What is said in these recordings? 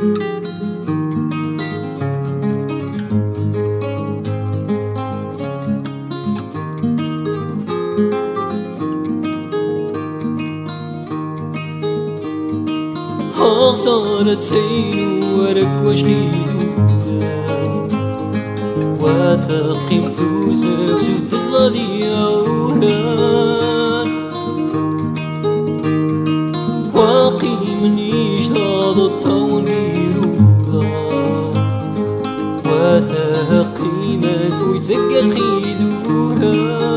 صارت سين ورق وشغيدو واثق مثوزك شو تزلادي أولان واقي منيش ضاد الطاون بيروها واثق قيمة ويتزقت خيدوها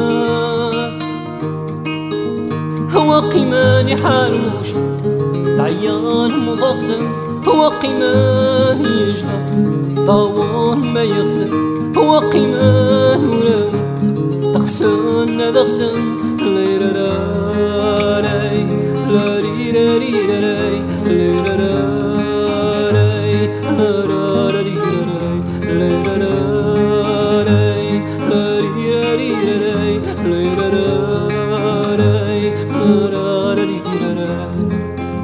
هو قيماني حال موشن عيان مغصن هو قيمان يجهر طاوان ما يغسل هو قيمان ولو تغسن دغسن ليرا راي لا ريرا ريرا راي ليرا راي لا رارا ريرا راي ليرا راي لا ريرا ريرا راي ليرا راي لا رارا ريرا راي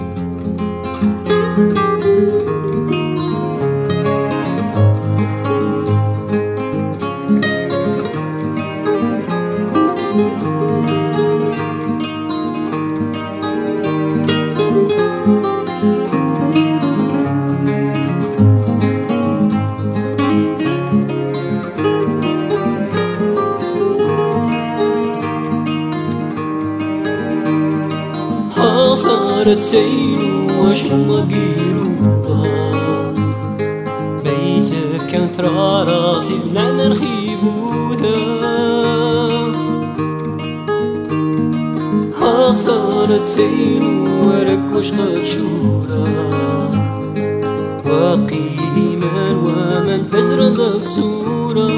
صارت سين وشمت قيروها بيسك كانت راسي بنعمل خيبوها صارت سين ورق وشقف شورا وقيما ومن تزرد كسورا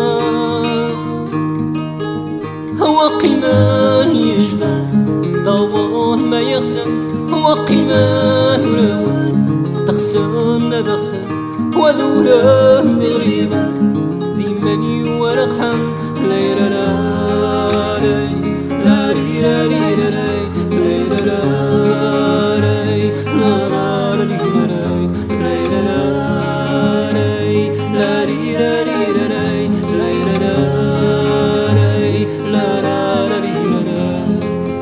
هو قيمان يجبر طوان ما يغسل هو قيمان ولون تغسل دغسل وذوره غريبا ذمني ورقحا ليرا راي لا ريرا ريرا راي ليرا راي لا رارا ريرا راي ليرا راي لا ريرا ريرا راي ليرا راي لا رارا ريرا راي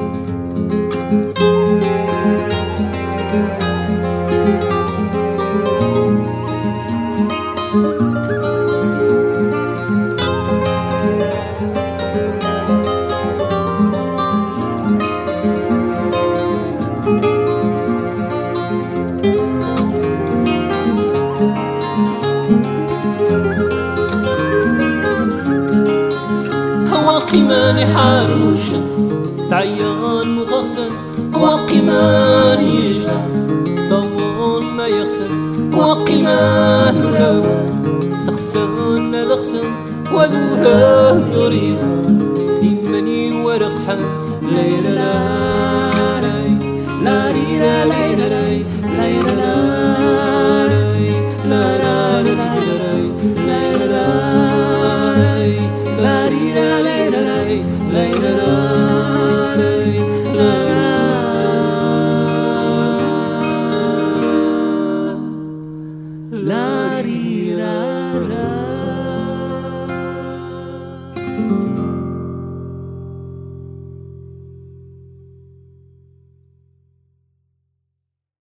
هو قيمان حارموشا تعيان مغصن هو قيمان يجهر طوال ما يغسل هو قيمان لون تغسن دغسن وذوها غريبا دمني ورقحا ليلا لا ريرا ليلا